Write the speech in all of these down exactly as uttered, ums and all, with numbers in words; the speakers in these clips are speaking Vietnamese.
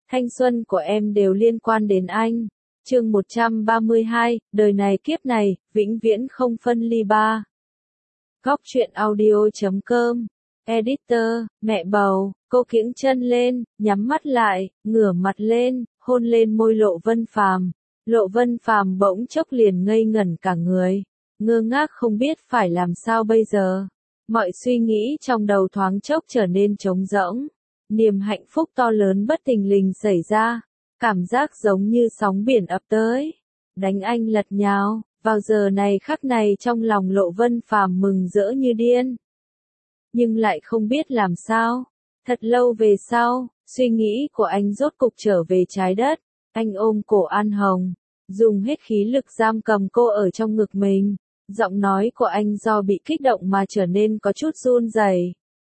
thanh xuân của em đều liên quan đến anh. Chương một trăm ba mươi hai, đời này kiếp này, vĩnh viễn không phân ly ba. Góc truyện audio chấm com. Editor, mẹ bầu, cô kiễng chân lên, nhắm mắt lại, ngửa mặt lên, hôn lên môi Lộ Vân Phàm. Lộ Vân Phàm bỗng chốc liền ngây ngẩn cả người, ngơ ngác không biết phải làm sao bây giờ. Mọi suy nghĩ trong đầu thoáng chốc trở nên trống rỗng. Niềm hạnh phúc to lớn bất thình lình xảy ra, cảm giác giống như sóng biển ập tới, đánh anh lật nhào. Vào giờ này khắc này trong lòng Lộ Vân Phàm mừng rỡ như điên, nhưng lại không biết làm sao. Thật lâu về sau, suy nghĩ của anh rốt cục trở về trái đất. Anh ôm cổ An Hồng, dùng hết khí lực giam cầm cô ở trong ngực mình. Giọng nói của anh do bị kích động mà trở nên có chút run rẩy.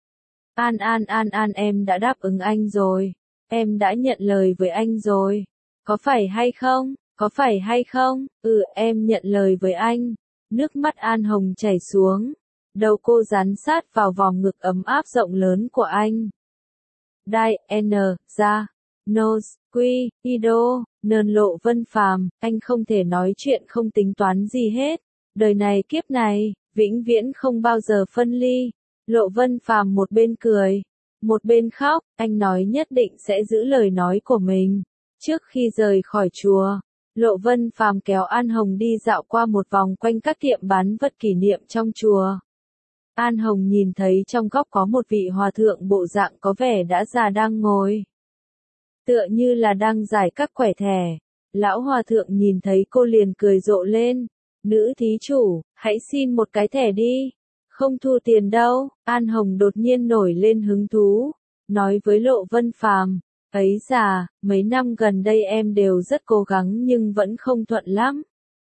An An An An, em đã đáp ứng anh rồi. Em đã nhận lời với anh rồi. Có phải hay không? Có phải hay không? Ừ, em nhận lời với anh. Nước mắt An Hồng chảy xuống. Đầu cô dán sát vào vòng ngực ấm áp rộng lớn của anh. Đai, N, ra, nose, quy, ido, nơn Lộ Vân Phàm, anh không thể nói chuyện không tính toán gì hết. Đời này kiếp này, vĩnh viễn không bao giờ phân ly. Lộ Vân Phàm một bên cười, một bên khóc. Anh nói nhất định sẽ giữ lời nói của mình. Trước khi rời khỏi chùa, Lộ Vân Phàm kéo An Hồng đi dạo qua một vòng quanh các tiệm bán vật kỷ niệm trong chùa. An Hồng nhìn thấy trong góc có một vị hòa thượng bộ dạng có vẻ đã già đang ngồi, tựa như là đang giải các quẻ thẻ. Lão hòa thượng nhìn thấy cô liền cười rộ lên. Nữ thí chủ, hãy xin một cái thẻ đi. Không thu tiền đâu. An Hồng đột nhiên nổi lên hứng thú, nói với Lộ Vân Phàm, ấy già, mấy năm gần đây em đều rất cố gắng nhưng vẫn không thuận lắm.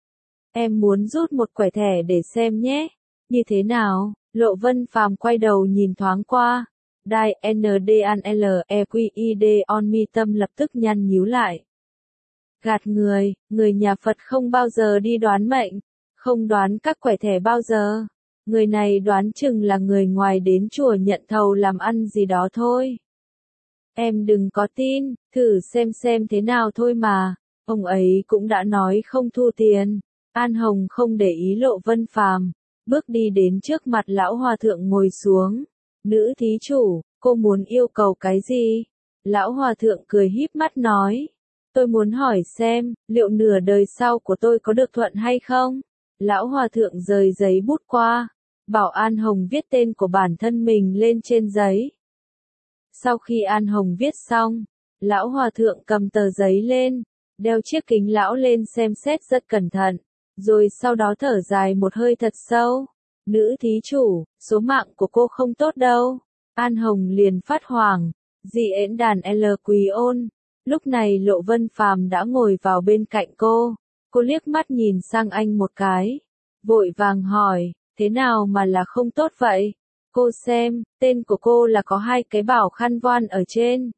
Em muốn rút một quẻ thẻ để xem nhé. Như thế nào? Lộ Vân Phàm quay đầu nhìn thoáng qua. Đai, N D N L E Q I D on mi tâm lập tức nhăn nhíu lại. Gạt người, người nhà Phật không bao giờ đi đoán mệnh, không đoán các quẻ thẻ bao giờ. Người này đoán chừng là người ngoài đến chùa nhận thầu làm ăn gì đó thôi. Em đừng có tin, thử xem xem thế nào thôi mà. Ông ấy cũng đã nói không thu tiền. An Hồng không để ý Lộ Vân Phàm, bước đi đến trước mặt lão hòa thượng ngồi xuống. Nữ thí chủ, cô muốn yêu cầu cái gì? Lão hòa thượng cười híp mắt nói. Tôi muốn hỏi xem, liệu nửa đời sau của tôi có được thuận hay không? Lão hòa thượng rời giấy bút qua, bảo An Hồng viết tên của bản thân mình lên trên giấy. Sau khi An Hồng viết xong, lão hòa thượng cầm tờ giấy lên, đeo chiếc kính lão lên xem xét rất cẩn thận, rồi sau đó thở dài một hơi thật sâu. Nữ thí chủ, số mạng của cô không tốt đâu. An Hồng liền phát hoảng. Dị ễn đàn L Quý ôn. Lúc này Lộ Vân Phàm đã ngồi vào bên cạnh cô. Cô liếc mắt nhìn sang anh một cái, vội vàng hỏi, thế nào mà là không tốt vậy? Cô xem, tên của cô là có hai cái bảo khăn voan ở trên.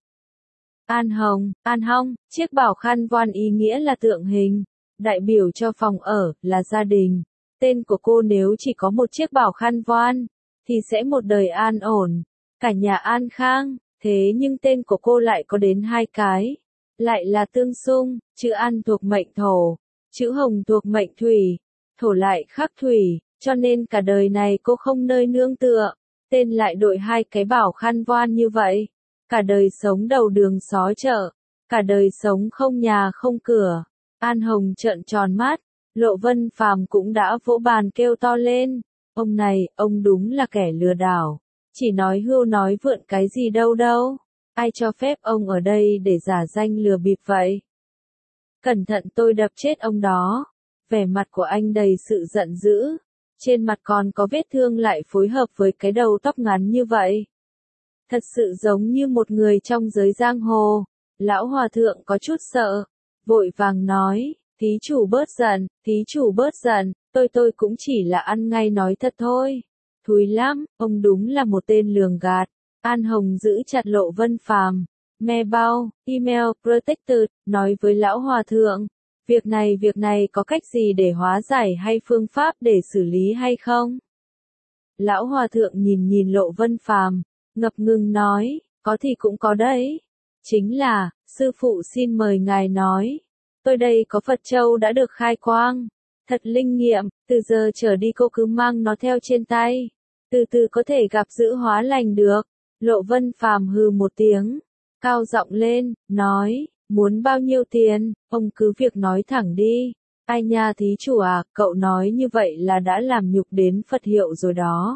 An Hồng, An Hong, chiếc bảo khăn voan ý nghĩa là tượng hình, đại biểu cho phòng ở, là gia đình. Tên của cô nếu chỉ có một chiếc bảo khăn voan, thì sẽ một đời an ổn, cả nhà an khang. Thế nhưng tên của cô lại có đến hai cái, lại là tương xung, chữ An thuộc mệnh thổ, chữ Hồng thuộc mệnh thủy, thổ lại khắc thủy, cho nên cả đời này cô không nơi nương tựa, tên lại đội hai cái bảo khăn voan như vậy, cả đời sống đầu đường xó chợ, cả đời sống không nhà không cửa. An Hồng trợn tròn mắt, Lộ Vân Phàm cũng đã vỗ bàn kêu to lên, ông này, ông đúng là kẻ lừa đảo, chỉ nói hưu nói vượn cái gì đâu đâu, ai cho phép ông ở đây để giả danh lừa bịp vậy? Cẩn thận tôi đập chết ông đó. Vẻ mặt của anh đầy sự giận dữ, trên mặt còn có vết thương lại phối hợp với cái đầu tóc ngắn như vậy. Thật sự giống như một người trong giới giang hồ. Lão hòa thượng có chút sợ, vội vàng nói, thí chủ bớt giận, thí chủ bớt giận, tôi tôi cũng chỉ là ăn ngay nói thật thôi. Thúi lắm, ông đúng là một tên lường gạt. An Hồng giữ chặt Lộ Vân Phàm, me bao, email, protected, nói với lão hòa thượng, việc này việc này có cách gì để hóa giải hay phương pháp để xử lý hay không? Lão hòa thượng nhìn nhìn Lộ Vân Phàm, ngập ngừng nói, có thì cũng có đấy. Chính là, Sư phụ xin mời ngài nói. Tôi đây có Phật Châu đã được khai quang. Thật linh nghiệm, từ giờ trở đi cô cứ mang nó theo trên tay. Từ từ có thể gặp giữ hóa lành được. Lộ Vân Phàm hừ một tiếng. Cao giọng lên, nói, muốn bao nhiêu tiền, ông cứ việc nói thẳng đi. Ai nha thí chủ à, cậu nói như vậy là đã làm nhục đến Phật hiệu rồi đó.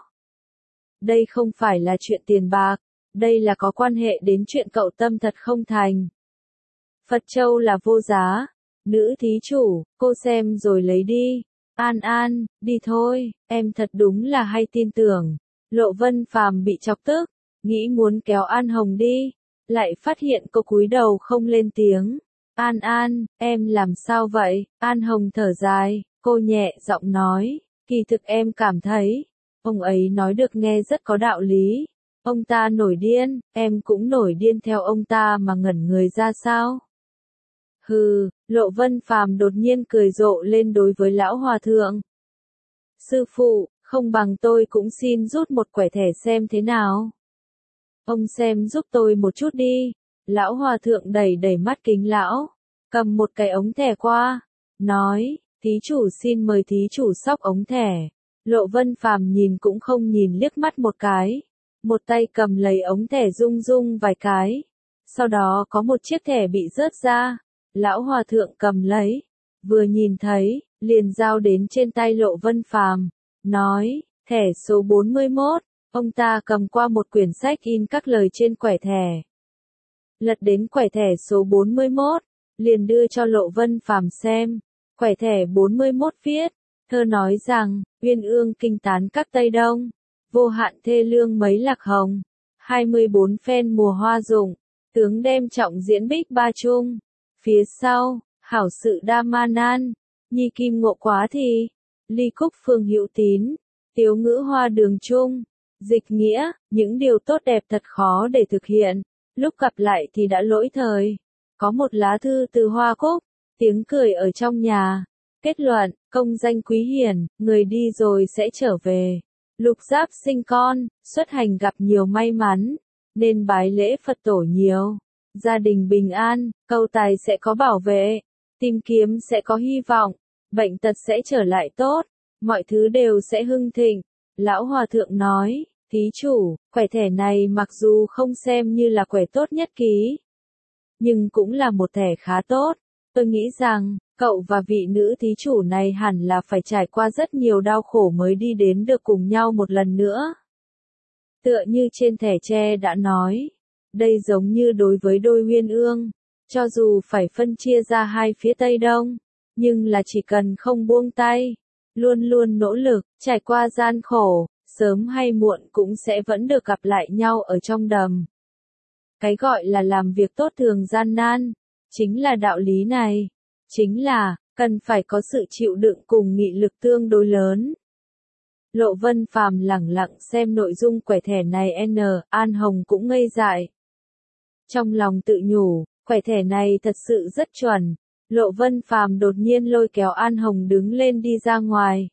Đây không phải là chuyện tiền bạc, đây là có quan hệ đến chuyện cậu tâm thật không thành. Phật Châu là vô giá. Nữ thí chủ, cô xem rồi lấy đi. An An, đi thôi, em thật đúng là hay tin tưởng. Lộ Vân Phàm bị chọc tức, nghĩ muốn kéo An Hồng đi, lại phát hiện cô cúi đầu không lên tiếng. An An, em làm sao vậy? An Hồng thở dài, cô nhẹ giọng nói, kỳ thực em cảm thấy, ông ấy nói được nghe rất có đạo lý. Ông ta nổi điên, em cũng nổi điên theo ông ta mà ngẩn người ra sao? Hừ, Lộ Vân Phàm đột nhiên cười rộ lên đối với lão hòa thượng. Sư phụ, không bằng tôi cũng xin rút một quẻ thẻ xem thế nào. Ông xem giúp tôi một chút đi. Lão hòa thượng đẩy đẩy mắt kính lão, cầm một cái ống thẻ qua, nói, thí chủ xin mời thí chủ xóc ống thẻ. Lộ Vân Phàm nhìn cũng không nhìn liếc mắt một cái, một tay cầm lấy ống thẻ rung rung vài cái, sau đó có một chiếc thẻ bị rớt ra, lão hòa thượng cầm lấy, vừa nhìn thấy, liền giao đến trên tay Lộ Vân Phàm, nói, thẻ số bốn mươi mốt, ông ta cầm qua một quyển sách in các lời trên quẻ thẻ. Lật đến quẻ thẻ số bốn mươi mốt, liền đưa cho Lộ Vân Phàm xem. Quẻ thẻ bốn mươi mốt viết, thơ nói rằng, uyên ương kinh tán các Tây Đông, vô hạn thê lương mấy lạc hồng, hai mươi bốn phen mùa hoa rụng, tướng đem trọng diễn bích ba chung. Phía sau, hảo sự đa ma nan, nhi kim ngộ quá thì, ly cúc phương hữu tín, tiếu ngữ hoa đường chung. Dịch nghĩa, những điều tốt đẹp thật khó để thực hiện, lúc gặp lại thì đã lỗi thời. Có một lá thư từ Hoa Cúc, tiếng cười ở trong nhà. Kết luận, công danh quý hiển, người đi rồi sẽ trở về. Lục Giáp sinh con, xuất hành gặp nhiều may mắn, nên bái lễ Phật tổ nhiều. Gia đình bình an, câu tài sẽ có bảo vệ, tìm kiếm sẽ có hy vọng, bệnh tật sẽ trở lại tốt, mọi thứ đều sẽ hưng thịnh. Lão Hòa Thượng nói, thí chủ, quẻ thẻ này mặc dù không xem như là quẻ tốt nhất ký, nhưng cũng là một thẻ khá tốt. Tôi nghĩ rằng, cậu và vị nữ thí chủ này hẳn là phải trải qua rất nhiều đau khổ mới đi đến được cùng nhau một lần nữa. Tựa như trên thẻ tre đã nói, đây giống như đối với đôi uyên ương, cho dù phải phân chia ra hai phía Tây Đông, nhưng là chỉ cần không buông tay, luôn luôn nỗ lực, trải qua gian khổ, sớm hay muộn cũng sẽ vẫn được gặp lại nhau ở trong đầm. Cái gọi là làm việc tốt thường gian nan, chính là đạo lý này, chính là, cần phải có sự chịu đựng cùng nghị lực tương đối lớn. Lộ Vân Phàm lẳng lặng xem nội dung quẻ thẻ này N, An Hồng cũng ngây dại. Trong lòng tự nhủ, quẻ thẻ này thật sự rất chuẩn. Lộ Vân Phàm đột nhiên lôi kéo An Hồng đứng lên đi ra ngoài.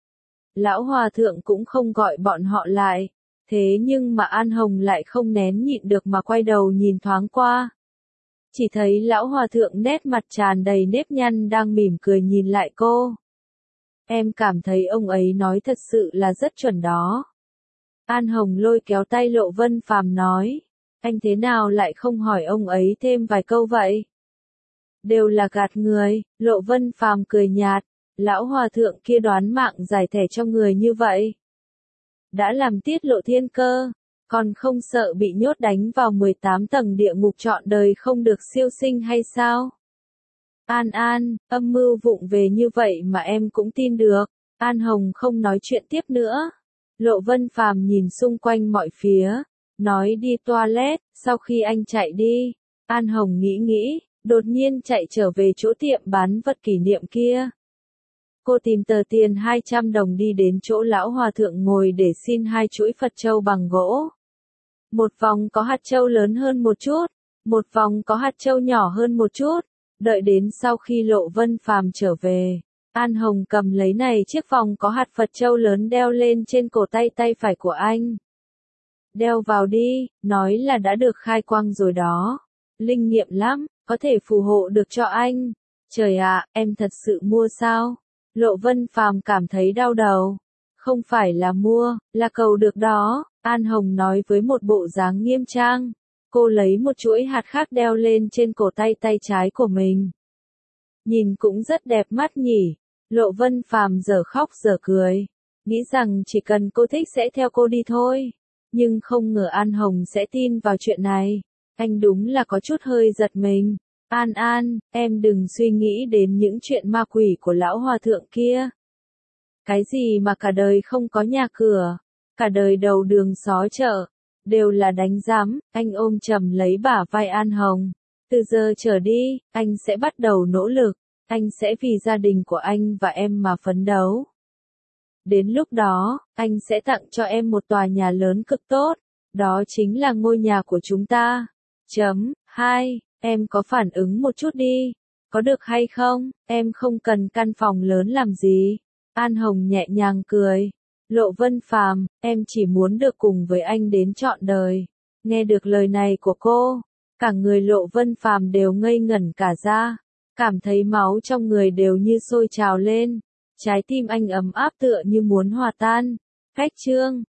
Lão Hòa Thượng cũng không gọi bọn họ lại, thế nhưng mà An Hồng lại không nén nhịn được mà quay đầu nhìn thoáng qua. Chỉ thấy Lão Hòa Thượng nét mặt tràn đầy nếp nhăn đang mỉm cười nhìn lại cô. Em cảm thấy ông ấy nói thật sự là rất chuẩn đó. An Hồng lôi kéo tay Lộ Vân Phàm nói, anh thế nào lại không hỏi ông ấy thêm vài câu vậy? Đều là gạt người. Lộ Vân Phàm cười nhạt, Lão Hòa Thượng kia đoán mạng giải thẻ cho người như vậy. Đã làm tiết lộ thiên cơ, còn không sợ bị nhốt đánh vào mười tám tầng địa ngục trọn đời không được siêu sinh hay sao? An An, âm mưu vụng về như vậy mà em cũng tin được. An Hồng không nói chuyện tiếp nữa. Lộ Vân Phàm nhìn xung quanh mọi phía, nói đi toilet, sau khi anh chạy đi. An Hồng nghĩ nghĩ, đột nhiên chạy trở về chỗ tiệm bán vật kỷ niệm kia. Cô tìm tờ tiền hai trăm đồng đi đến chỗ Lão Hòa Thượng ngồi để xin hai chuỗi Phật châu bằng gỗ. Một vòng có hạt châu lớn hơn một chút, một vòng có hạt châu nhỏ hơn một chút. Đợi đến sau khi Lộ Vân Phàm trở về, An Hồng cầm lấy này chiếc vòng có hạt Phật châu lớn đeo lên trên cổ tay tay phải của anh. Đeo vào đi, nói là đã được khai quang rồi đó. Linh nghiệm lắm, có thể phù hộ được cho anh. Trời ạ, em thật sự mua sao? Lộ Vân Phàm cảm thấy đau đầu. Không phải là mua, là cầu được đó, An Hồng nói với một bộ dáng nghiêm trang. Cô lấy một chuỗi hạt khác đeo lên trên cổ tay tay trái của mình. Nhìn cũng rất đẹp mắt nhỉ. Lộ Vân Phàm giờ khóc giờ cười. Nghĩ rằng chỉ cần cô thích sẽ theo cô đi thôi. Nhưng không ngờ An Hồng sẽ tin vào chuyện này. Anh đúng là có chút hơi giật mình. An An, em đừng suy nghĩ đến những chuyện ma quỷ của lão hòa thượng kia. Cái gì mà cả đời không có nhà cửa, cả đời đầu đường xó chợ, đều là đánh giám. Anh ôm chầm lấy bả vai An Hồng. Từ giờ trở đi, anh sẽ bắt đầu nỗ lực. Anh sẽ vì gia đình của anh và em mà phấn đấu. Đến lúc đó, anh sẽ tặng cho em một tòa nhà lớn cực tốt. Đó chính là ngôi nhà của chúng ta. Chấm, hai, em có phản ứng một chút đi. Có được hay không? Em không cần căn phòng lớn làm gì. An Hồng nhẹ nhàng cười. Lộ Vân Phàm, em chỉ muốn được cùng với anh đến trọn đời. Nghe được lời này của cô, cả người Lộ Vân Phàm đều ngây ngẩn cả ra. Cảm thấy máu trong người đều như sôi trào lên. Trái tim anh ấm áp tựa như muốn hòa tan. Cách chương